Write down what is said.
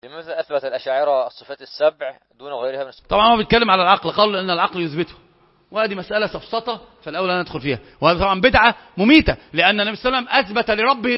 لماذا أثبت الأشاعرة الصفات السبع دون غيرها من الصفات؟ طبعا هو بيتكلم على العقل، قالوا ان العقل يثبته، وهذه مسألة سفسطة فالأولى ندخل فيها، وهذا طبعا بدعة مميتة، لأن النبي صلى الله عليه وسلم أثبت لربه